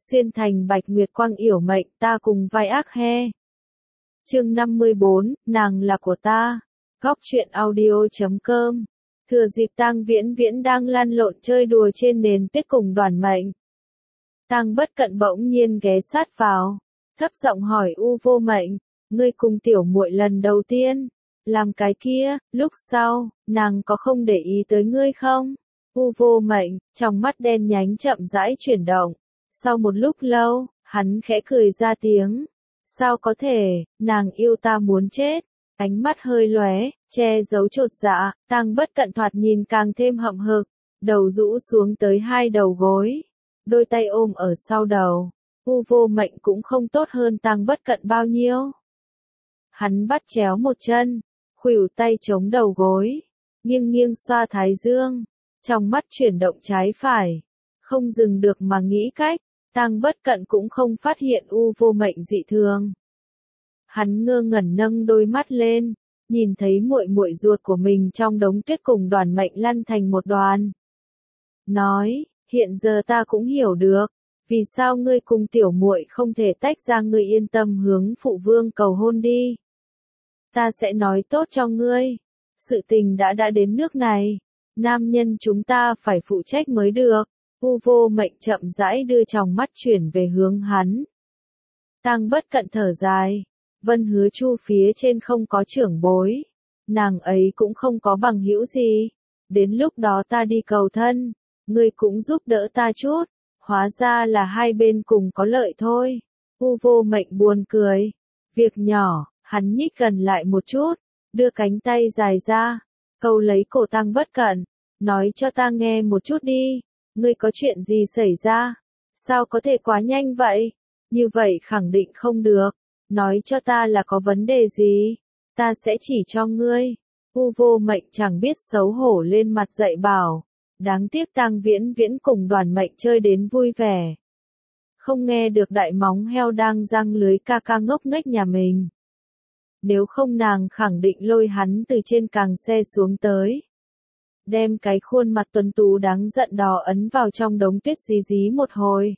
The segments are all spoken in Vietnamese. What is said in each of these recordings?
xuyên thành bạch nguyệt quang yểu mệnh ta cùng vai ác he. Chương 54, nàng là của ta. Góc truyện audio.com. Thừa dịp Tang Viễn Viễn đang lăn lộn chơi đùa trên nền tuyết cùng Đoàn Mệnh, Tang Bất Cận bỗng nhiên ghé sát vào, thấp giọng hỏi U Vô Mệnh, ngươi cùng tiểu muội lần đầu tiên làm cái kia, lúc sau, nàng có không để ý tới ngươi không? U Vô Mệnh, trong mắt đen nhánh chậm rãi chuyển động. Sau một lúc lâu, hắn khẽ cười ra tiếng. Sao có thể, nàng yêu ta muốn chết. Ánh mắt hơi lóe, che giấu chột dạ, Tang Bất Cận thoạt nhìn càng thêm hậm hực, đầu rũ xuống tới hai đầu gối, đôi tay ôm ở sau đầu. U Vô Mệnh cũng không tốt hơn Tang Bất Cận bao nhiêu. Hắn bắt chéo một chân, khuỷu tay chống đầu gối, nghiêng nghiêng xoa thái dương, trong mắt chuyển động trái phải, không dừng được mà nghĩ cách. Tang Bất Cận cũng không phát hiện U Vô Mệnh dị thường. Hắn ngơ ngẩn nâng đôi mắt lên, nhìn thấy muội muội ruột của mình trong đống tuyết cùng Đoàn Mệnh lăn thành một đoàn. Nói, hiện giờ ta cũng hiểu được, vì sao ngươi cùng tiểu muội không thể tách ra, ngươi yên tâm hướng phụ vương cầu hôn đi. Ta sẽ nói tốt cho ngươi, sự tình đã đến nước này, nam nhân chúng ta phải phụ trách mới được. U Vô Mệnh chậm rãi đưa tròng mắt chuyển về hướng hắn. Tang Bất Cận thở dài, Vân Hứa Chu phía trên không có trưởng bối, nàng ấy cũng không có bằng hữu gì, đến lúc đó ta đi cầu thân, ngươi cũng giúp đỡ ta chút, hóa ra là hai bên cùng có lợi thôi. U Vô Mệnh buồn cười, việc nhỏ. Hắn nhích gần lại một chút, đưa cánh tay dài ra, câu lấy cổ Tang Bất Cận, nói cho ta nghe một chút đi, ngươi có chuyện gì xảy ra? Sao có thể quá nhanh vậy? Như vậy khẳng định không được, nói cho ta là có vấn đề gì, ta sẽ chỉ cho ngươi. U Vô Mệnh chẳng biết xấu hổ lên mặt dạy bảo, đáng tiếc Tang Viễn Viễn cùng Đoàn Mệnh chơi đến vui vẻ. Không nghe được đại móng heo đang giăng lưới ca ca ngốc nghếch nhà mình. Nếu không nàng khẳng định lôi hắn từ trên càng xe xuống tới, đem cái khuôn mặt tuấn tú đáng giận đó ấn vào trong đống tuyết dí một hồi.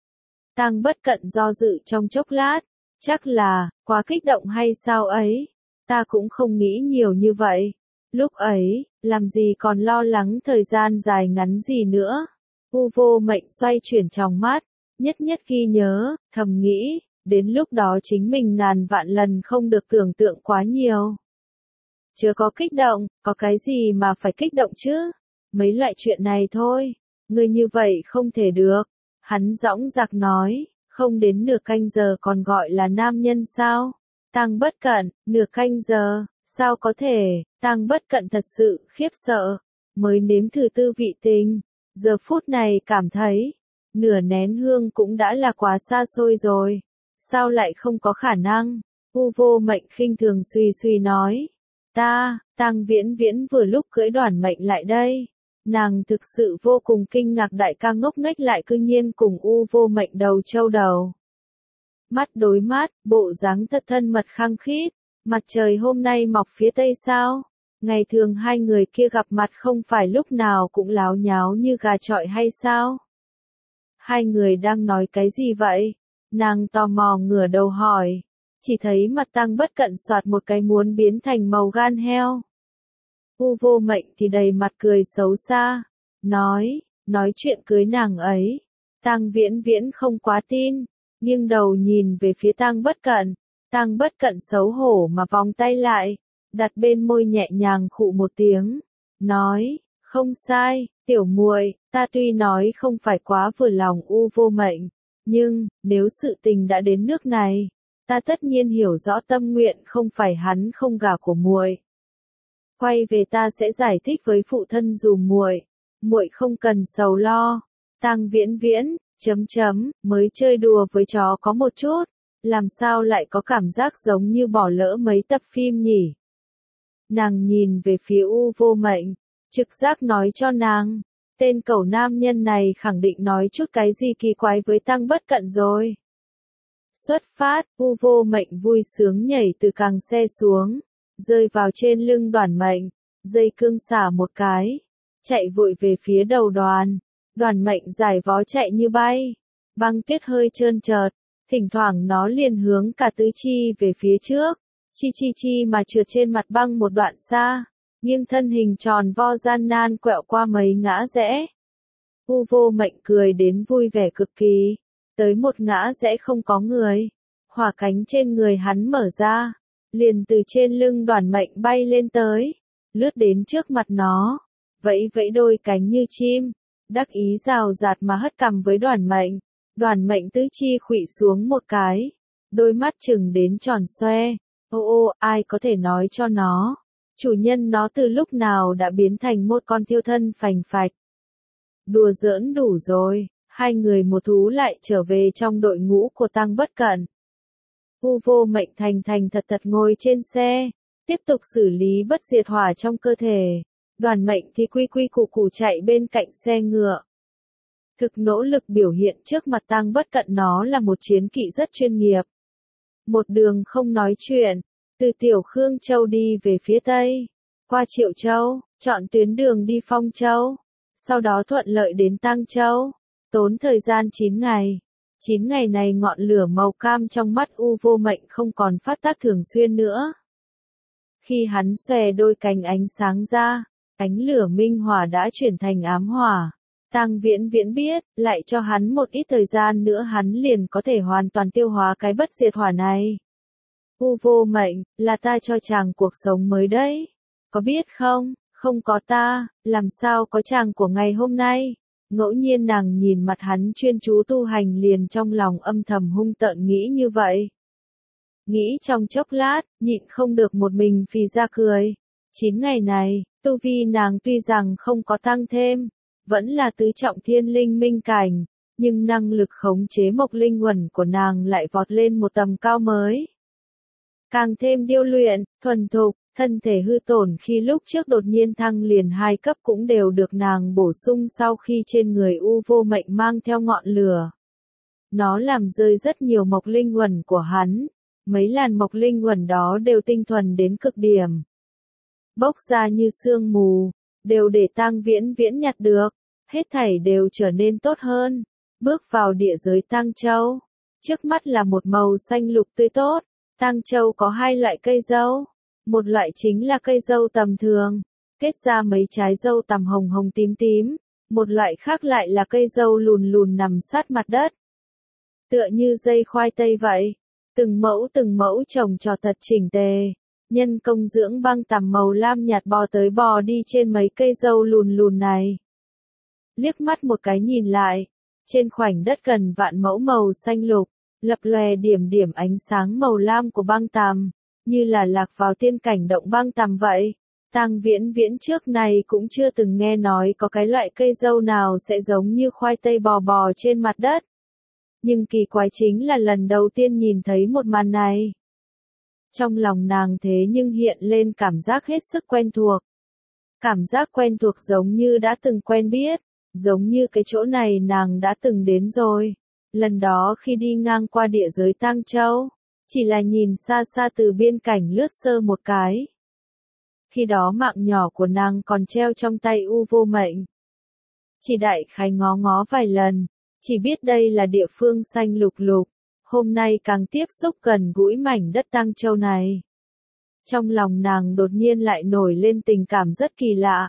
Tang Bất Cận do dự trong chốc lát, chắc là, quá kích động hay sao ấy, ta cũng không nghĩ nhiều như vậy. Lúc ấy, làm gì còn lo lắng thời gian dài ngắn gì nữa. U Vô Mệnh xoay chuyển trong mắt, nhất nhất ghi nhớ, thầm nghĩ. Đến lúc đó chính mình ngàn vạn lần không được tưởng tượng quá nhiều. Chưa có kích động, có cái gì mà phải kích động chứ? Mấy loại chuyện này thôi, ngươi như vậy không thể được. Hắn dõng dạc nói, không đến nửa canh giờ còn gọi là nam nhân sao? Tang Bất Cận, nửa canh giờ, sao có thể? Tang Bất Cận thật sự khiếp sợ, mới nếm thử tư vị tình, giờ phút này cảm thấy, nửa nén hương cũng đã là quá xa xôi rồi. Sao lại không có khả năng? U Vô Mệnh khinh thường suy nói. Tang Viễn Viễn vừa lúc cưỡi Đoàn Mệnh lại đây. Nàng thực sự vô cùng kinh ngạc đại ca ngốc nghếch lại cư nhiên cùng U Vô Mệnh đầu châu đầu. Mắt đối mắt, bộ dáng thật thân mật khăng khít. Mặt trời hôm nay mọc phía tây sao? Ngày thường hai người kia gặp mặt không phải lúc nào cũng láo nháo như gà chọi hay sao? Hai người đang nói cái gì vậy? Nàng tò mò ngửa đầu hỏi, chỉ thấy mặt Tang Bất Cận xoạt một cái muốn biến thành màu gan heo. U Vô Mệnh thì đầy mặt cười xấu xa, nói chuyện cưới nàng ấy. Tang Viễn Viễn không quá tin, nghiêng đầu nhìn về phía Tang Bất Cận. Tang Bất Cận xấu hổ mà vòng tay lại, đặt bên môi nhẹ nhàng khụ một tiếng, nói, không sai, tiểu muội, ta tuy nói không phải quá vừa lòng U Vô Mệnh. Nhưng, nếu sự tình đã đến nước này, ta tất nhiên hiểu rõ tâm nguyện không phải hắn không gả của muội. Quay về ta sẽ giải thích với phụ thân dùm muội không cần sầu lo. Tang Viễn Viễn, mới chơi đùa với chó có một chút, làm sao lại có cảm giác giống như bỏ lỡ mấy tập phim nhỉ? Nàng nhìn về phía U Vô Mệnh, trực giác nói cho nàng. Tên cẩu nam nhân này khẳng định nói chút cái gì kỳ quái với Tang Bất Cận rồi. Xuất phát, U Vô Mệnh vui sướng nhảy từ càng xe xuống, rơi vào trên lưng Đoàn Mệnh, dây cương xả một cái, chạy vội về phía đầu đoàn. Đoàn Mệnh giải vó chạy như bay, Băng tuyết hơi trơn trượt, thỉnh thoảng nó liền hướng cả tứ chi về phía trước, chi mà trượt trên mặt băng một đoạn xa, nghiêng thân hình tròn vo gian nan quẹo qua mấy ngã rẽ. U Vô Mệnh cười đến vui vẻ cực kỳ, tới một ngã rẽ không có người, hỏa cánh trên người hắn mở ra, liền từ trên lưng Đoàn Mệnh bay lên tới, lướt đến trước mặt nó, vẫy vẫy đôi cánh như chim, đắc ý rào rạt mà hất cằm với Đoàn Mệnh. Đoàn Mệnh tứ chi khuỵu xuống một cái, đôi mắt chừng đến tròn xoe, ô ai có thể nói cho nó, chủ nhân nó từ lúc nào đã biến thành một con thiêu thân phành phạch. Đùa giỡn đủ rồi, hai người một thú lại trở về trong đội ngũ của Tăng Bất Cận. U Vô Mệnh thành thật ngồi trên xe, tiếp tục xử lý bất diệt hỏa trong cơ thể, Đoàn Mệnh thì quy củ chạy bên cạnh xe ngựa. Thực nỗ lực biểu hiện trước mặt Tăng Bất Cận nó là một chiến kỵ rất chuyên nghiệp. Một đường không nói chuyện, từ Tiểu Khương Châu đi về phía Tây, qua Triệu Châu, chọn tuyến đường đi Phong Châu, sau đó thuận lợi đến Tăng Châu, tốn thời gian 9 ngày. 9 ngày này ngọn lửa màu cam trong mắt U Vô Mệnh không còn phát tác thường xuyên nữa. Khi hắn xòe đôi cánh ánh sáng ra, ánh lửa minh hỏa đã chuyển thành ám hỏa. Tăng Viễn Viễn biết, lại cho hắn một ít thời gian nữa hắn liền có thể hoàn toàn tiêu hóa cái bất diệt hỏa này. U Vô Mệnh, là ta cho chàng cuộc sống mới đấy. Có biết không, không có ta, làm sao có chàng của ngày hôm nay. Ngẫu nhiên nàng nhìn mặt hắn chuyên chú tu hành liền trong lòng âm thầm hung tợn nghĩ như vậy. Nghĩ trong chốc lát, nhịn không được một mình phì ra cười. 9 ngày này, tu vi nàng tuy rằng không có tăng thêm, vẫn là tứ trọng thiên linh minh cảnh, nhưng năng lực khống chế mộc linh uẩn của nàng lại vọt lên một tầm cao mới. Càng thêm điêu luyện, thuần thục, thân thể hư tổn khi lúc trước đột nhiên thăng liền 2 cấp cũng đều được nàng bổ sung sau khi trên người U Vô Mệnh mang theo ngọn lửa. Nó làm rơi rất nhiều mộc linh uẩn của hắn, mấy làn mộc linh uẩn đó đều tinh thuần đến cực điểm. Bốc ra như sương mù, đều để Tăng Viễn Viễn nhặt được, hết thảy đều trở nên tốt hơn. Bước vào địa giới Tăng Châu, trước mắt là một màu xanh lục tươi tốt. Tăng Châu có 2 loại cây dâu, một loại chính là cây dâu tầm thường, kết ra mấy trái dâu tằm hồng hồng tím, một loại khác lại là cây dâu lùn nằm sát mặt đất. Tựa như dây khoai tây vậy, từng mẫu trồng trọt thật chỉnh tề, nhân công dưỡng băng tằm màu lam nhạt bò tới bò đi trên mấy cây dâu lùn này. Liếc mắt một cái nhìn lại, trên khoảnh đất gần vạn mẫu màu xanh lục, lập lòe điểm ánh sáng màu lam của băng tằm, như là lạc vào tiên cảnh động băng tằm vậy. Tăng Viễn Viễn trước này cũng chưa từng nghe nói có cái loại cây dâu nào sẽ giống như khoai tây bò trên mặt đất. Nhưng kỳ quái chính là lần đầu tiên nhìn thấy một màn này. Trong lòng nàng thế nhưng hiện lên cảm giác hết sức quen thuộc. Cảm giác quen thuộc giống như đã từng quen biết, giống như cái chỗ này nàng đã từng đến rồi. Lần đó khi đi ngang qua địa giới Tăng Châu, chỉ là nhìn xa từ biên cảnh lướt sơ một cái. Khi đó mạng nhỏ của nàng còn treo trong tay U Vô Mệnh. Chỉ đại khái ngó vài lần, chỉ biết đây là địa phương xanh lục, hôm nay càng tiếp xúc gần gũi mảnh đất Tăng Châu này. Trong lòng nàng đột nhiên lại nổi lên tình cảm rất kỳ lạ.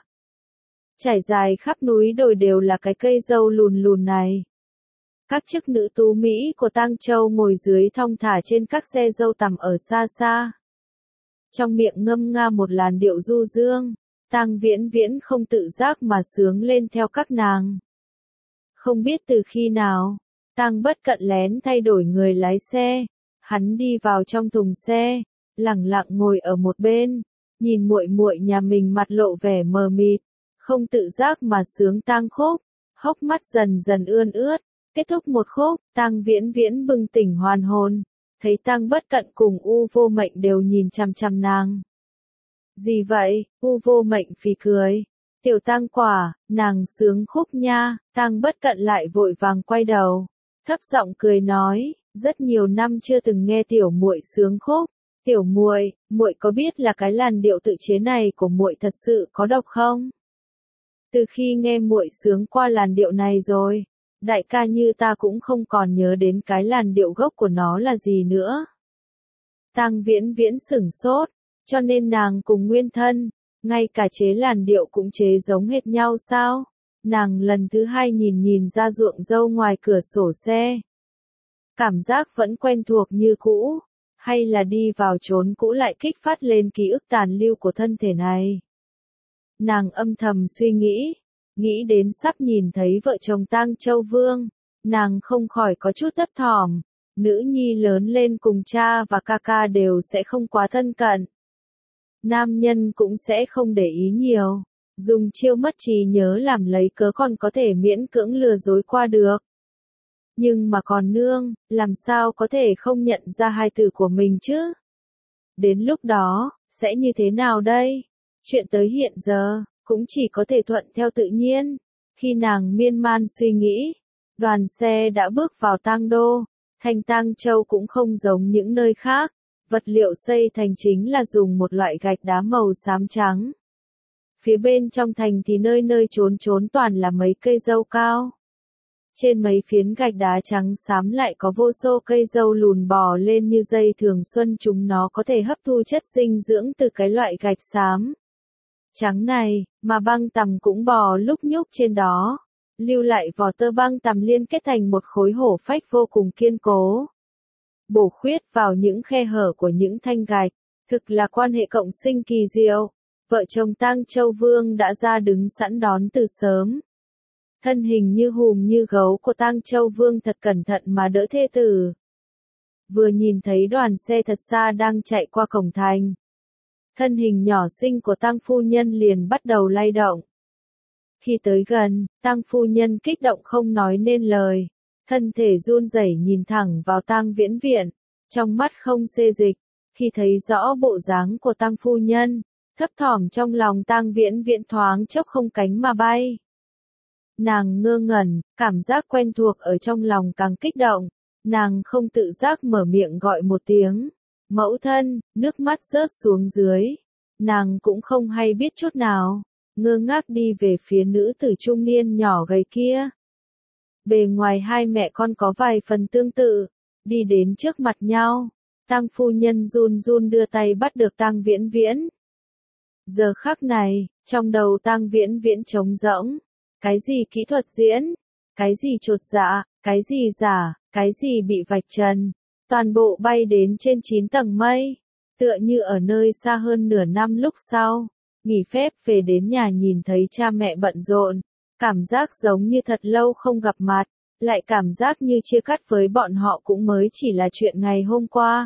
Trải dài khắp núi đồi đều là cái cây dâu lùn này. Các chức nữ tú Mỹ của Tăng Châu ngồi dưới thong thả trên các xe dâu tằm ở xa. Trong miệng ngâm nga một làn điệu du dương, Tăng Viễn Viễn không tự giác mà sướng lên theo các nàng. Không biết từ khi nào, Tăng Bất Cận lén thay đổi người lái xe, hắn đi vào trong thùng xe, lẳng lặng ngồi ở một bên, nhìn muội nhà mình mặt lộ vẻ mờ mịt, không tự giác mà sướng tang khúc, hốc mắt dần ươn ướt. Kết thúc một khúc, Tăng Viễn Viễn bừng tỉnh hoàn hồn, thấy Tăng Bất Cận cùng U Vô Mệnh đều nhìn chằm nàng. Gì vậy? U Vô Mệnh phì cười. Tiểu Tăng quả, nàng sướng khúc nha. Tăng Bất Cận lại vội vàng quay đầu, thấp giọng cười nói, rất nhiều năm chưa từng nghe tiểu muội sướng khúc. Tiểu muội có biết là cái làn điệu tự chế này của muội thật sự có độc không? Từ khi nghe muội sướng qua làn điệu này rồi, Đại ca như ta cũng không còn nhớ đến cái làn điệu gốc của nó là gì nữa. Tang Viễn Viễn sửng sốt, cho nên nàng cùng Nguyên Thân, ngay cả chế làn điệu cũng chế giống hệt nhau sao? Nàng lần thứ hai nhìn ra ruộng dâu ngoài cửa sổ xe. Cảm giác vẫn quen thuộc như cũ, hay là đi vào chốn cũ lại kích phát lên ký ức tàn lưu của thân thể này. Nàng âm thầm suy nghĩ đến sắp nhìn thấy vợ chồng Tang Châu Vương, nàng không khỏi có chút thấp thỏm, nữ nhi lớn lên cùng cha và ca ca đều sẽ không quá thân cận. Nam nhân cũng sẽ không để ý nhiều, dùng chiêu mất trí nhớ làm lấy cớ còn có thể miễn cưỡng lừa dối qua được. Nhưng mà còn nương, làm sao có thể không nhận ra hài tử của mình chứ? Đến lúc đó, sẽ như thế nào đây? Chuyện tới hiện giờ, cũng chỉ có thể thuận theo tự nhiên. Khi nàng miên man suy nghĩ, đoàn xe đã bước vào Tang Đô. Thành Tang Châu cũng không giống những nơi khác, vật liệu xây thành chính là dùng một loại gạch đá màu xám trắng. Phía bên trong thành thì nơi nơi trốn toàn là mấy cây dâu cao. Trên mấy phiến gạch đá trắng xám lại có vô số cây dâu lùn bò lên như dây thường xuân, chúng nó có thể hấp thu chất dinh dưỡng từ cái loại gạch xám trắng này, mà băng tằm cũng bò lúc nhúc trên đó, lưu lại vỏ tơ băng tằm liên kết thành một khối hổ phách vô cùng kiên cố. Bổ khuyết vào những khe hở của những thanh gạch, thực là quan hệ cộng sinh kỳ diệu. Vợ chồng Tang Châu Vương đã ra đứng sẵn đón từ sớm. Thân hình như hùm như gấu của Tang Châu Vương thật cẩn thận mà đỡ thê tử. Vừa nhìn thấy đoàn xe thật xa đang chạy qua cổng thành, thân hình nhỏ xinh của Tang phu nhân liền bắt đầu lay động. Khi tới gần, Tang phu nhân kích động không nói nên lời, thân thể run rẩy nhìn thẳng vào Tang Viễn Viễn, trong mắt không xê dịch. Khi thấy rõ bộ dáng của Tang phu nhân, thấp thỏm trong lòng Tang Viễn Viễn thoáng chốc không cánh mà bay. Nàng ngơ ngẩn, cảm giác quen thuộc ở trong lòng càng kích động, nàng không tự giác mở miệng gọi một tiếng, mẫu thân, nước mắt rớt xuống dưới. Nàng cũng không hay biết chút nào, ngơ ngác đi về phía nữ tử trung niên nhỏ gầy kia. Bề ngoài hai mẹ con có vài phần tương tự, đi đến trước mặt nhau, Tang phu nhân run run đưa tay bắt được Tang Viễn Viễn. Giờ khắc này, trong đầu Tang Viễn Viễn trống rỗng, cái gì kỹ thuật diễn, cái gì chột dạ, cái gì giả, cái gì bị vạch trần, toàn bộ bay đến trên 9 tầng mây, tựa như ở nơi xa hơn nửa năm lúc sau, nghỉ phép về đến nhà nhìn thấy cha mẹ bận rộn, cảm giác giống như thật lâu không gặp mặt, lại cảm giác như chia cắt với bọn họ cũng mới chỉ là chuyện ngày hôm qua.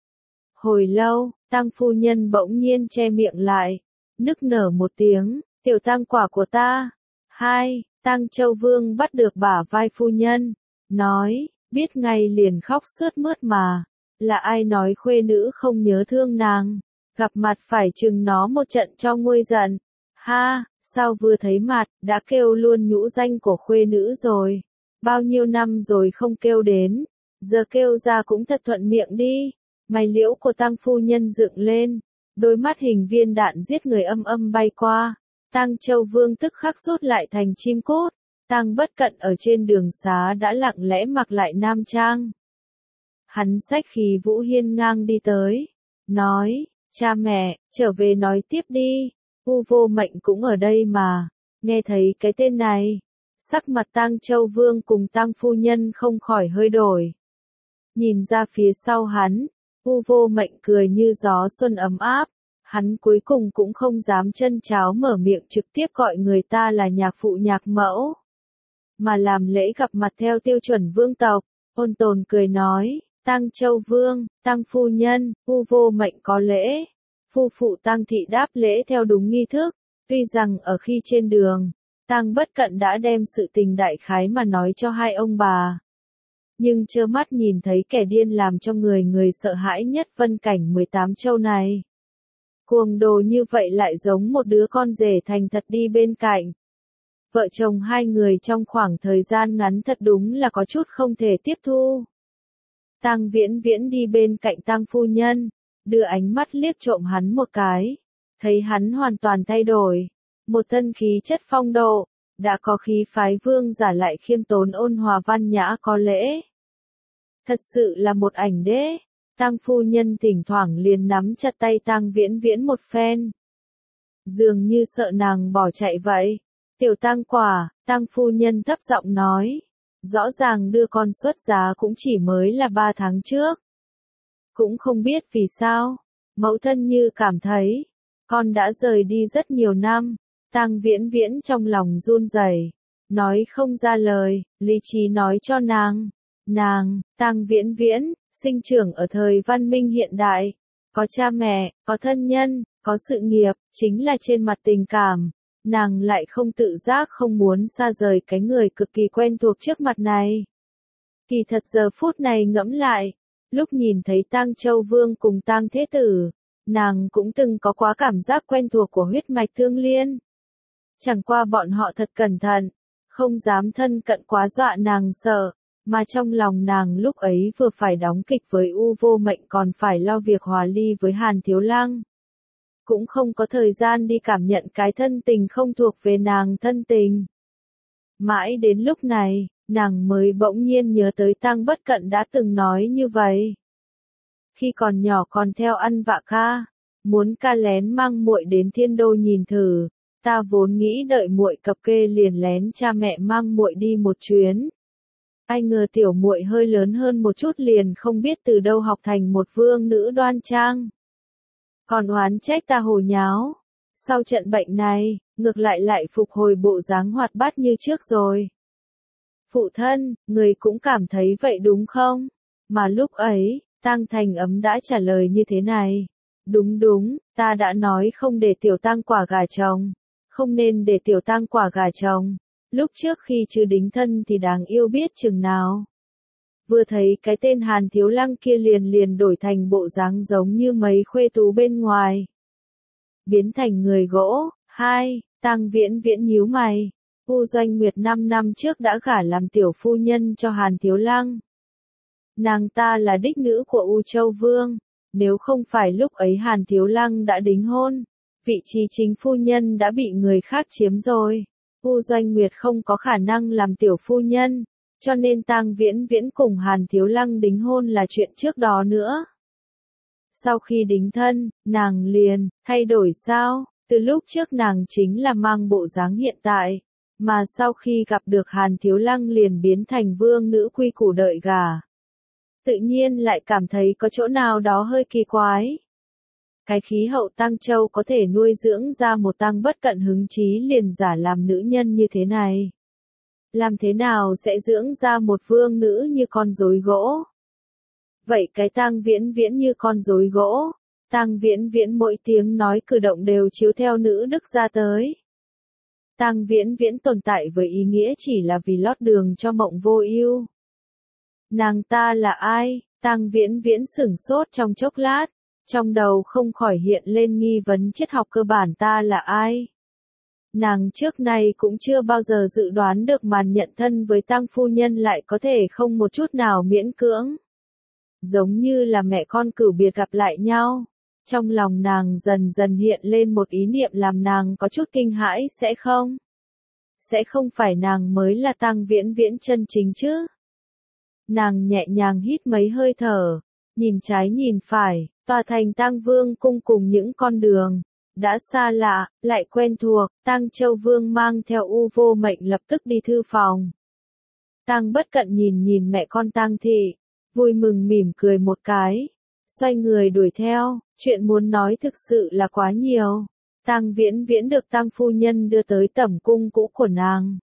Hồi lâu, Tang phu nhân bỗng nhiên che miệng lại, nức nở một tiếng, tiểu Tang quả của ta. Hai, Tang Châu Vương bắt được bả vai phu nhân, nói, biết ngay liền khóc sướt mướt mà, là ai nói khuê nữ không nhớ thương nàng, gặp mặt phải chừng nó một trận cho nguôi giận. Ha, sao vừa thấy mặt, đã kêu luôn nhũ danh của khuê nữ rồi, bao nhiêu năm rồi không kêu đến, giờ kêu ra cũng thật thuận miệng đi. Mày liễu của Tang phu nhân dựng lên, đôi mắt hình viên đạn giết người âm bay qua. Tang Châu Vương tức khắc rút lại thành chim cút. Tang Bất Cận ở trên đường xá đã lặng lẽ mặc lại nam trang. Hắn xách khí vũ hiên ngang đi tới, nói, cha mẹ, trở về nói tiếp đi, U Vô Mệnh cũng ở đây mà. Nghe thấy cái tên này, sắc mặt Tang Châu Vương cùng Tang phu nhân không khỏi hơi đổi. Nhìn ra phía sau hắn, U Vô Mệnh cười như gió xuân ấm áp, hắn cuối cùng cũng không dám chân cháo mở miệng trực tiếp gọi người ta là nhạc phụ nhạc mẫu, mà làm lễ gặp mặt theo tiêu chuẩn vương tộc, ôn tồn cười nói, Tang Châu Vương, Tang phu nhân, U Vô Mệnh có lễ. Phu phụ Tang thị đáp lễ theo đúng nghi thức, tuy rằng ở khi trên đường, Tang Bất Cận đã đem sự tình đại khái mà nói cho hai ông bà. Nhưng trơ mắt nhìn thấy kẻ điên làm cho người sợ hãi nhất Vân Cảnh 18 châu này. Cuồng đồ như vậy lại giống một đứa con rể thành thật đi bên cạnh. Vợ chồng hai người trong khoảng thời gian ngắn thật đúng là có chút không thể tiếp thu. Tang Viễn Viễn đi bên cạnh Tang phu nhân, đưa ánh mắt liếc trộm hắn một cái, thấy hắn hoàn toàn thay đổi, một thân khí chất phong độ, đã có khí phái vương giả lại khiêm tốn ôn hòa văn nhã có lễ. Thật sự là một ảnh đế. Tang phu nhân thỉnh thoảng liền nắm chặt tay Tang Viễn Viễn một phen. Dường như sợ nàng bỏ chạy vậy. Tiểu Tang Quả, Tang phu nhân thấp giọng nói. Rõ ràng đưa con xuất giá cũng chỉ mới là 3 tháng trước. Cũng không biết vì sao, mẫu thân như cảm thấy, con đã rời đi rất nhiều năm. Tang Viễn Viễn trong lòng run rẩy, nói không ra lời, lý trí nói cho nàng. Nàng, Tang Viễn Viễn, sinh trưởng ở thời văn minh hiện đại, có cha mẹ, có thân nhân, có sự nghiệp, chính là trên mặt tình cảm, nàng lại không tự giác không muốn xa rời cái người cực kỳ quen thuộc trước mặt này. Kỳ thật giờ phút này ngẫm lại, lúc nhìn thấy Tang Châu Vương cùng Tang Thế Tử, nàng cũng từng có quá cảm giác quen thuộc của huyết mạch tương liên. Chẳng qua bọn họ thật cẩn thận, không dám thân cận quá dọa nàng sợ, mà trong lòng nàng lúc ấy vừa phải đóng kịch với U Vô Mệnh còn phải lo việc hòa ly với Hàn Thiếu Lăng. Cũng không có thời gian đi cảm nhận cái thân tình không thuộc về nàng thân tình. Mãi đến lúc này, nàng mới bỗng nhiên nhớ tới Tang Bất Cận đã từng nói như vậy. Khi còn nhỏ còn theo ăn vạ ca, muốn ca lén mang muội đến Thiên Đô nhìn thử, ta vốn nghĩ đợi muội cập kê liền lén cha mẹ mang muội đi một chuyến. Ai ngờ tiểu muội hơi lớn hơn một chút liền không biết từ đâu học thành một vương nữ đoan trang. Còn oán trách ta hồ nháo. Sau trận bệnh này, ngược lại phục hồi bộ dáng hoạt bát như trước rồi. Phụ thân, người cũng cảm thấy vậy đúng không? Mà lúc ấy, Tang Thành Ấm đã trả lời như thế này. Đúng, ta đã nói không để tiểu Tang Quả gả chồng. Không nên để tiểu Tang Quả gả chồng. Lúc trước khi chưa đính thân thì đáng yêu biết chừng nào. Vừa thấy cái tên Hàn Thiếu Lăng kia liền đổi thành bộ dáng giống như mấy khuê tú bên ngoài. Biến thành người gỗ. 2. Tang Viễn Viễn nhíu mày. U Doanh Nguyệt 5 năm trước đã gả làm tiểu phu nhân cho Hàn Thiếu Lăng. Nàng ta là đích nữ của U Châu Vương. Nếu không phải lúc ấy Hàn Thiếu Lăng đã đính hôn, vị trí chính phu nhân đã bị người khác chiếm rồi. U Doanh Nguyệt không có khả năng làm tiểu phu nhân, cho nên Tang Viễn Viễn cùng Hàn Thiếu Lăng đính hôn là chuyện trước đó nữa. Sau khi đính thân, nàng liền thay đổi sao? Từ lúc trước nàng chính là mang bộ dáng hiện tại, mà sau khi gặp được Hàn Thiếu Lăng liền biến thành vương nữ quy củ đợi gả. Tự nhiên lại cảm thấy có chỗ nào đó hơi kỳ quái. Cái khí hậu Tang Châu có thể nuôi dưỡng ra một Tang Bất Cận hứng chí liền giả làm nữ nhân như thế này. Làm thế nào sẽ dưỡng ra một vương nữ như con rối gỗ? Vậy cái Tang Viễn Viễn như con rối gỗ, Tang Viễn Viễn mỗi tiếng nói cử động đều chiếu theo nữ đức ra tới. Tang Viễn Viễn tồn tại với ý nghĩa chỉ là vì lót đường cho Mộng Vô Ưu. Nàng ta là ai? Tang Viễn Viễn sửng sốt trong chốc lát, trong đầu không khỏi hiện lên nghi vấn triết học cơ bản ta là ai. Nàng trước nay cũng chưa bao giờ dự đoán được màn nhận thân với Tang phu nhân lại có thể không một chút nào miễn cưỡng. Giống như là mẹ con cửu biệt gặp lại nhau. Trong lòng nàng dần dần hiện lên một ý niệm làm nàng có chút kinh hãi sẽ không? Sẽ không phải nàng mới là Tang Viễn Viễn chân chính chứ? Nàng nhẹ nhàng hít mấy hơi thở, nhìn trái nhìn phải, tòa thành Tang Vương cung cùng những con đường đã xa lạ, lại quen thuộc. Tang Châu Vương mang theo U Vô Mệnh lập tức đi thư phòng. Tang Bất Cận nhìn mẹ con Tang Thị, vui mừng mỉm cười một cái, xoay người đuổi theo. Chuyện muốn nói thực sự là quá nhiều. Tang Viễn Viễn được Tang phu nhân đưa tới tẩm cung cũ của nàng.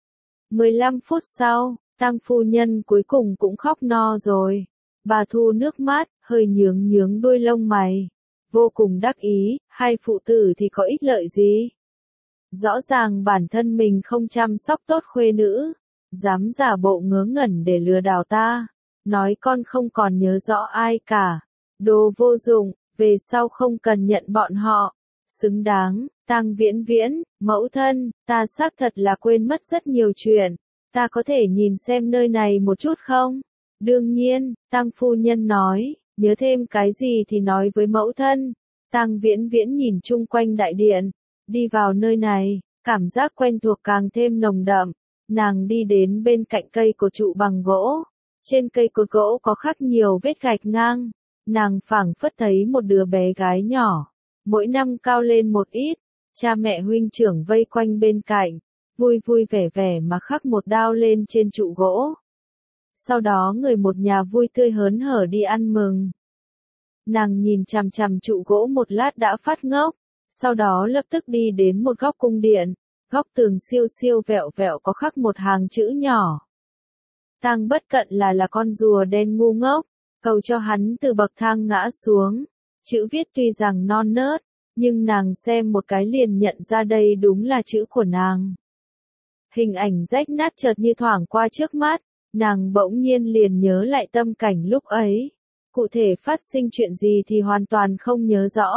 15 phút sau, Tang phu nhân cuối cùng cũng khóc no rồi. Bà thu nước mắt, hơi nhướng đuôi lông mày, vô cùng đắc ý, hai phụ tử thì có ích lợi gì? Rõ ràng bản thân mình không chăm sóc tốt khuê nữ, dám giả bộ ngớ ngẩn để lừa đảo ta, nói con không còn nhớ rõ ai cả, đồ vô dụng, về sau không cần nhận bọn họ, xứng đáng. Tang Viễn Viễn, mẫu thân, ta xác thật là quên mất rất nhiều chuyện, ta có thể nhìn xem nơi này một chút không? Đương nhiên, Tang phu nhân nói, nhớ thêm cái gì thì nói với mẫu thân. Tang Viễn Viễn nhìn chung quanh đại điện, đi vào nơi này, Cảm giác quen thuộc càng thêm nồng đậm, nàng đi đến bên cạnh cây cột trụ bằng gỗ. Trên cây cột gỗ có khắc nhiều vết gạch ngang, nàng phảng phất thấy một đứa bé gái nhỏ, mỗi năm cao lên một ít, cha mẹ huynh trưởng vây quanh bên cạnh, vui vui vẻ vẻ mà khắc một đao lên trên trụ gỗ. Sau đó người một nhà vui tươi hớn hở đi ăn mừng. Nàng nhìn chằm chằm trụ gỗ một lát đã phát ngốc, sau đó lập tức đi đến một góc cung điện, góc tường siêu siêu vẹo vẹo có khắc một hàng chữ nhỏ. Tang Bất Cận là con rùa đen ngu ngốc, cầu cho hắn từ bậc thang ngã xuống. Chữ viết tuy rằng non nớt, nhưng nàng xem một cái liền nhận ra đây đúng là chữ của nàng. Hình ảnh rách nát chợt như thoảng qua trước mắt, nàng bỗng nhiên liền nhớ lại tâm cảnh lúc ấy. Cụ thể phát sinh chuyện gì thì hoàn toàn không nhớ rõ.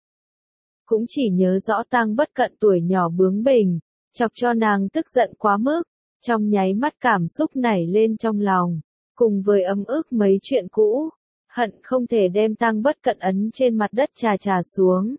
Cũng chỉ nhớ rõ Tang Bất Cận tuổi nhỏ bướng bỉnh, chọc cho nàng tức giận quá mức, trong nháy mắt cảm xúc nảy lên trong lòng, cùng với ấm ức mấy chuyện cũ, hận không thể đem Tang Bất Cận ấn trên mặt đất chà chà xuống.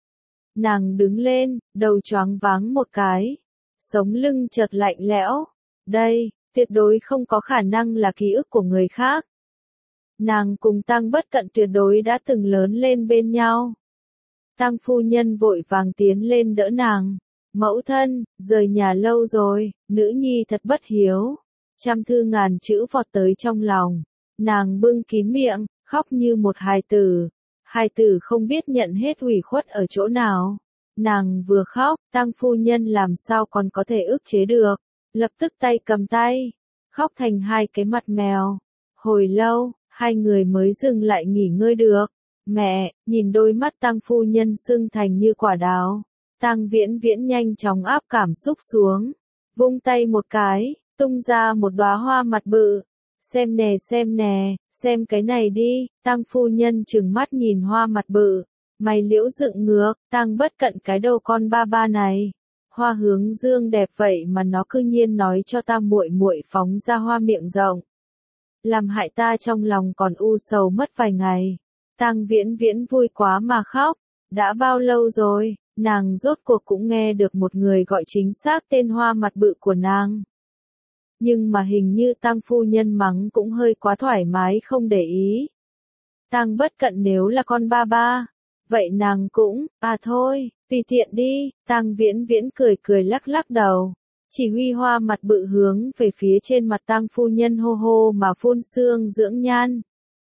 Nàng đứng lên, đầu choáng váng một cái, sống lưng chợt lạnh lẽo, đây, tuyệt đối không có khả năng là ký ức của người khác. Nàng cùng Tang Bất Cận tuyệt đối đã từng lớn lên bên nhau. Tang phu nhân vội vàng tiến lên đỡ nàng. Mẫu thân, rời nhà lâu rồi, nữ nhi thật bất hiếu. Trăm thư ngàn chữ vọt tới trong lòng. Nàng bưng kín miệng, khóc như một hài tử. Hài tử không biết nhận hết ủy khuất ở chỗ nào. Nàng vừa khóc, Tang phu nhân làm sao còn có thể ức chế được. Lập tức tay cầm tay, khóc thành hai cái mặt mèo. Hồi lâu, hai người mới dừng lại nghỉ ngơi được. Mẹ, nhìn đôi mắt Tang phu nhân sưng thành như quả đào. Tang Viễn Viễn nhanh chóng áp cảm xúc xuống, vung tay một cái, tung ra một đóa hoa mặt bự. Xem nè, xem cái này đi. Tang phu nhân trừng mắt nhìn hoa mặt bự, mày liễu dựng ngược. Tang Bất Cận cái đầu con ba ba này, hoa hướng dương đẹp vậy mà nó cư nhiên nói cho ta muội muội phóng ra hoa miệng rộng, làm hại ta trong lòng còn u sầu mất vài ngày. Tang Viễn Viễn vui quá mà khóc. Đã bao lâu rồi, nàng rốt cuộc cũng nghe được một người gọi chính xác tên hoa mặt bự của nàng. Nhưng mà hình như Tang phu nhân mắng cũng hơi quá thoải mái không để ý. Tang Bất Cận nếu là con ba ba, vậy nàng cũng, thôi, tùy tiện đi. Tang Viễn Viễn cười cười lắc lắc đầu, chỉ huy hoa mặt bự hướng về phía trên mặt Tang phu nhân hô hô mà phun sương dưỡng nhan.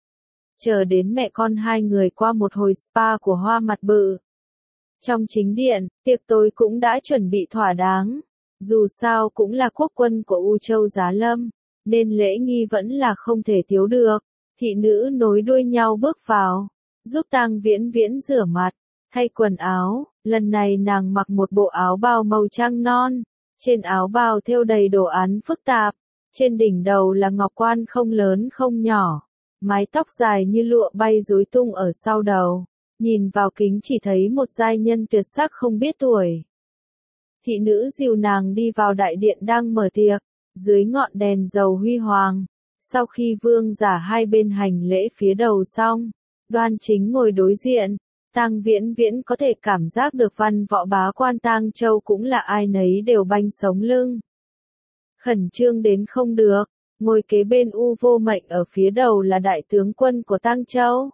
Chờ đến mẹ con hai người qua một hồi spa của hoa mặt bự. Trong chính điện, tiệc tối cũng đã chuẩn bị thỏa đáng. Dù sao cũng là quốc quân của U Châu Giá Lâm, nên lễ nghi vẫn là không thể thiếu được. Thị nữ nối đuôi nhau bước vào, giúp Tang Viễn Viễn rửa mặt, thay quần áo. Lần này nàng mặc một bộ áo bào màu trắng non. Trên áo bào thêu đầy đồ án phức tạp. Trên đỉnh đầu là ngọc quan không lớn không nhỏ. Mái tóc dài như lụa bay rối tung ở sau đầu. Nhìn vào kính chỉ thấy một giai nhân tuyệt sắc không biết tuổi. Thị nữ dìu nàng đi vào đại điện đang mở tiệc, dưới ngọn đèn dầu huy hoàng. Sau khi vương giả hai bên hành lễ phía đầu xong, Đoan Chính ngồi đối diện. Tang Viễn Viễn có thể cảm giác được văn võ bá quan Tang Châu cũng là ai nấy đều banh sống lưng. Khẩn trương đến không được. Ngồi kế bên U Vô Mệnh ở phía đầu là đại tướng quân của Tang Châu.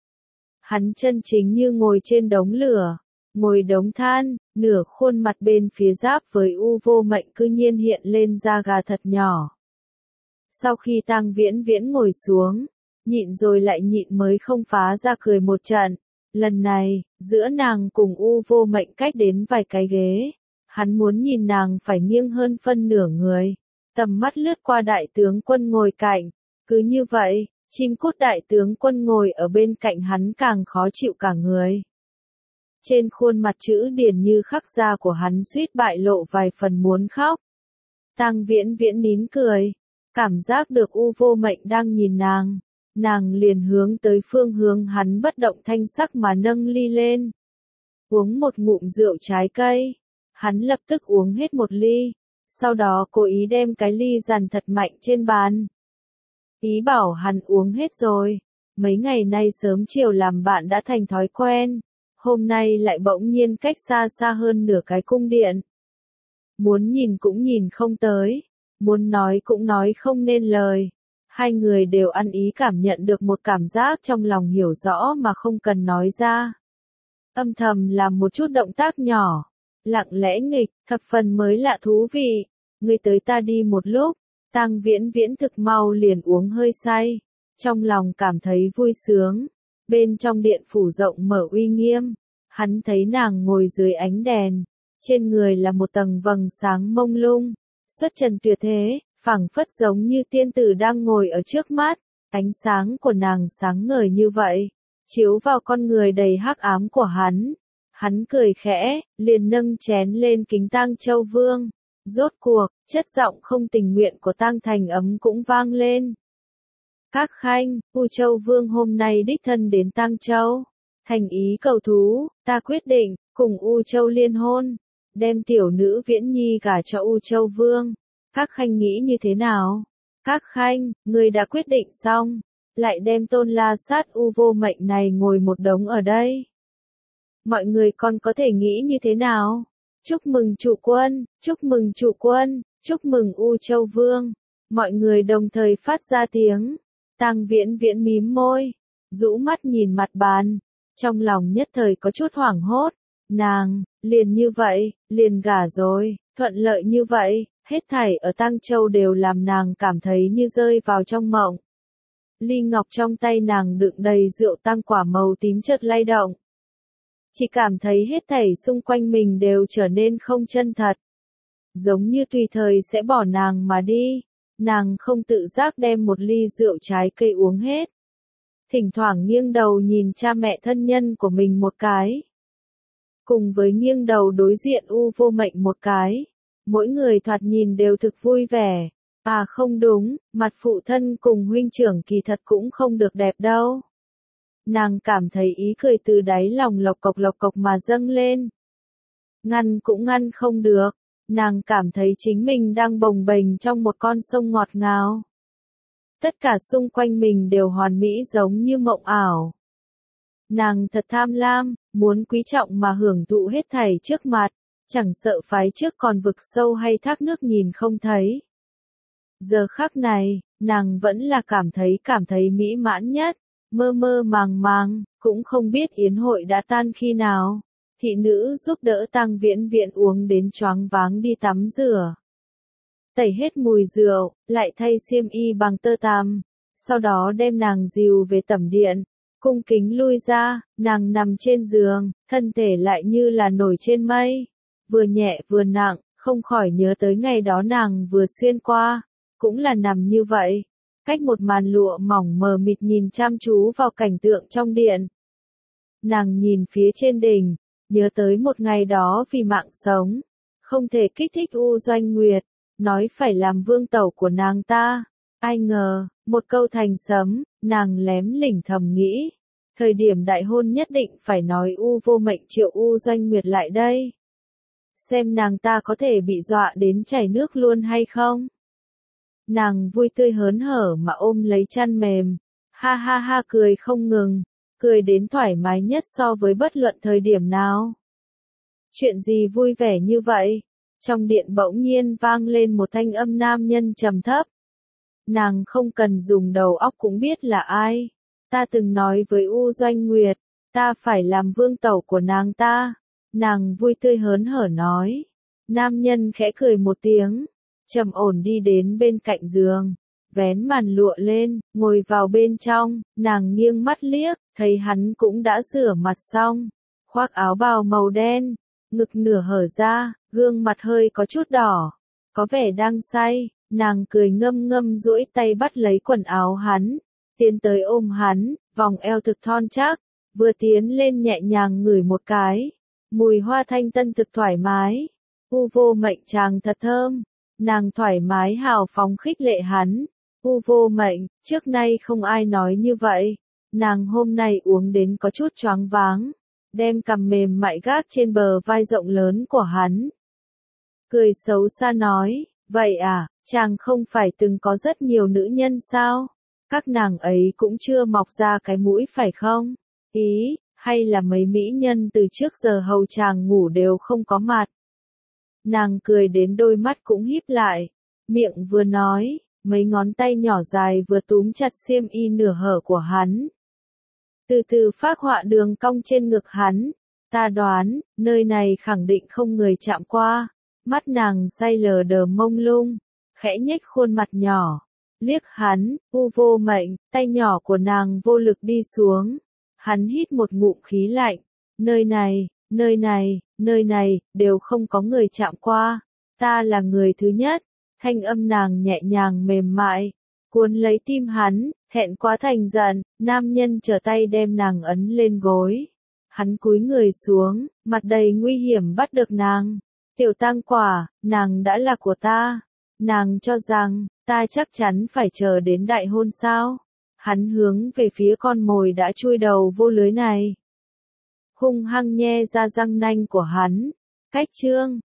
Hắn chân chính như ngồi trên đống lửa, ngồi đống than, nửa khuôn mặt bên phía giáp với U Vô Mệnh cư nhiên hiện lên da gà thật nhỏ. Sau khi Tang Viễn Viễn ngồi xuống, nhịn rồi lại nhịn mới không phá ra cười một trận. Lần này, giữa nàng cùng U Vô Mệnh cách đến vài cái ghế. Hắn muốn nhìn nàng phải nghiêng hơn phân nửa người. Tầm mắt lướt qua đại tướng quân ngồi cạnh. Cứ như vậy, chim cút đại tướng quân ngồi ở bên cạnh hắn càng khó chịu cả người. Trên khuôn mặt chữ điển như khắc da của hắn suýt bại lộ vài phần muốn khóc. Tang Viễn Viễn nín cười, cảm giác được U Vô Mệnh đang nhìn nàng. Nàng liền hướng tới phương hướng hắn bất động thanh sắc mà nâng ly lên. Uống một ngụm rượu trái cây. Hắn lập tức uống hết một ly. Sau đó cố ý đem cái ly dàn thật mạnh trên bàn. Ý bảo hắn uống hết rồi. Mấy ngày nay sớm chiều làm bạn đã thành thói quen. Hôm nay lại bỗng nhiên cách xa xa hơn nửa cái cung điện. muốn nhìn cũng nhìn không tới, muốn nói cũng nói không nên lời. Hai người đều ăn ý cảm nhận được một cảm giác trong lòng hiểu rõ mà không cần nói ra. Âm thầm làm một chút động tác nhỏ, lặng lẽ nghịch, thập phần mới lạ thú vị. Ngươi tới ta đi một lúc, Tang Viễn Viễn thực mau liền uống hơi say, trong lòng cảm thấy vui sướng. Bên trong điện phủ rộng mở uy nghiêm, hắn thấy nàng ngồi dưới ánh đèn, trên người là một tầng vầng sáng mông lung, xuất trần tuyệt thế, phảng phất giống như tiên tử đang ngồi ở trước mắt. Ánh sáng của nàng sáng ngời như vậy, chiếu vào con người đầy hắc ám của hắn. Hắn cười khẽ, liền nâng chén lên kính Tang Châu Vương. Rốt cuộc, chất giọng không tình nguyện của Tang Thành Ấm cũng vang lên. Các khanh, U Châu Vương hôm nay đích thân đến Tang Châu. Thành ý cầu thú, ta quyết định, cùng U Châu liên hôn. Đem tiểu nữ Viễn Nhi gả cho U Châu Vương. Các khanh nghĩ như thế nào? Các khanh, người đã quyết định xong. Lại đem Tôn La Sát U Vô Mệnh này ngồi một đống ở đây. Mọi người còn có thể nghĩ như thế nào? Chúc mừng chủ quân, chúc mừng chủ quân, chúc mừng U Châu Vương. Mọi người đồng thời phát ra tiếng. Tang Viễn Viễn mím môi, rũ mắt nhìn mặt bàn, trong lòng nhất thời có chút hoảng hốt. Nàng, liền như vậy, liền gả rồi, thuận lợi như vậy, hết thảy ở Tang Châu đều làm nàng cảm thấy như rơi vào trong mộng. Ly ngọc trong tay nàng đựng đầy rượu tang quả màu tím chợt lay động. Chỉ cảm thấy hết thảy xung quanh mình đều trở nên không chân thật. Giống như tùy thời sẽ bỏ nàng mà đi. Nàng không tự giác đem một ly rượu trái cây uống hết. Thỉnh thoảng nghiêng đầu nhìn cha mẹ thân nhân của mình một cái. Cùng với nghiêng đầu đối diện U Vô Mệnh một cái. Mỗi người thoạt nhìn đều thực vui vẻ. À không đúng, mặt phụ thân cùng huynh trưởng kỳ thật cũng không được đẹp đâu. Nàng cảm thấy ý cười từ đáy lòng lộc cộc mà dâng lên. Ngăn cũng ngăn không được. Nàng cảm thấy chính mình đang bồng bềnh trong một con sông ngọt ngào. Tất cả xung quanh mình đều hoàn mỹ giống như mộng ảo. Nàng thật tham lam, muốn quý trọng mà hưởng thụ hết thảy trước mặt, chẳng sợ phái trước còn vực sâu hay thác nước nhìn không thấy. Giờ khắc này, nàng vẫn là cảm thấy mỹ mãn nhất, mơ mơ màng màng, cũng không biết yến hội đã tan khi nào. Thị nữ giúp đỡ Tang Viễn Viễn uống đến choáng váng đi tắm rửa. Tẩy hết mùi rượu, lại thay xiêm y bằng tơ tằm, sau đó đem nàng dìu về tẩm điện, cung kính lui ra, nàng nằm trên giường, thân thể lại như là nổi trên mây, vừa nhẹ vừa nặng, không khỏi nhớ tới ngày đó nàng vừa xuyên qua, cũng là nằm như vậy, cách một màn lụa mỏng mờ mịt nhìn chăm chú vào cảnh tượng trong điện. Nàng nhìn phía trên đỉnh, nhớ tới một ngày đó vì mạng sống, không thể kích thích U Doanh Nguyệt, nói phải làm vương tẩu của nàng ta. Ai ngờ, một câu thành sấm, nàng lém lỉnh thầm nghĩ. Thời điểm đại hôn nhất định phải nói U Vô Mệnh triệu U Doanh Nguyệt lại đây. Xem nàng ta có thể bị dọa đến chảy nước luôn hay không. Nàng vui tươi hớn hở mà ôm lấy chăn mềm. Ha ha ha cười không ngừng. Cười đến thoải mái nhất so với bất luận thời điểm nào. Chuyện gì vui vẻ như vậy? Trong điện bỗng nhiên vang lên một thanh âm nam nhân trầm thấp. Nàng không cần dùng đầu óc cũng biết là ai. Ta từng nói với U Doanh Nguyệt, ta phải làm vương tẩu của nàng ta. Nàng vui tươi hớn hở nói. Nam nhân khẽ cười một tiếng, trầm ổn đi đến bên cạnh giường. Vén màn lụa lên, ngồi vào bên trong, nàng nghiêng mắt liếc, thấy hắn cũng đã rửa mặt xong, khoác áo bào màu đen, ngực nửa hở ra, gương mặt hơi có chút đỏ, có vẻ đang say, nàng cười ngâm ngâm duỗi tay bắt lấy quần áo hắn, tiến tới ôm hắn, vòng eo thực thon chắc, vừa tiến lên nhẹ nhàng ngửi một cái, mùi hoa thanh tân thực thoải mái, U Vô Mệnh chàng thật thơm, nàng thoải mái hào phóng khích lệ hắn. U Vô Mệnh, trước nay không ai nói như vậy. Nàng hôm nay uống đến có chút choáng váng, đem cằm mềm mại gác trên bờ vai rộng lớn của hắn. Cười xấu xa nói, vậy à, chàng không phải từng có rất nhiều nữ nhân sao? Các nàng ấy cũng chưa mọc ra cái mũi phải không? Ý, hay là mấy mỹ nhân từ trước giờ hầu chàng ngủ đều không có mặt? Nàng cười đến đôi mắt cũng híp lại, miệng vừa nói, mấy ngón tay nhỏ dài vừa túm chặt xiêm y nửa hở của hắn. Từ từ phác họa đường cong trên ngực hắn, ta đoán, nơi này khẳng định không người chạm qua. Mắt nàng say lờ đờ mông lung, khẽ nhếch khuôn mặt nhỏ, liếc hắn, u vô mệnh, tay nhỏ của nàng vô lực đi xuống. Hắn hít một ngụm khí lạnh, nơi này, nơi này, nơi này, đều không có người chạm qua. Ta là người thứ nhất, thanh âm nàng nhẹ nhàng mềm mại, cuốn lấy tim hắn, thẹn quá thành giận, nam nhân trở tay đem nàng ấn lên gối. Hắn cúi người xuống, mặt đầy nguy hiểm bắt được nàng. Tiểu tang quả, nàng đã là của ta. Nàng cho rằng, ta chắc chắn phải chờ đến đại hôn sao? Hắn hướng về phía con mồi đã chui đầu vô lưới này. Hung hăng nhe ra răng nanh của hắn. Cách chương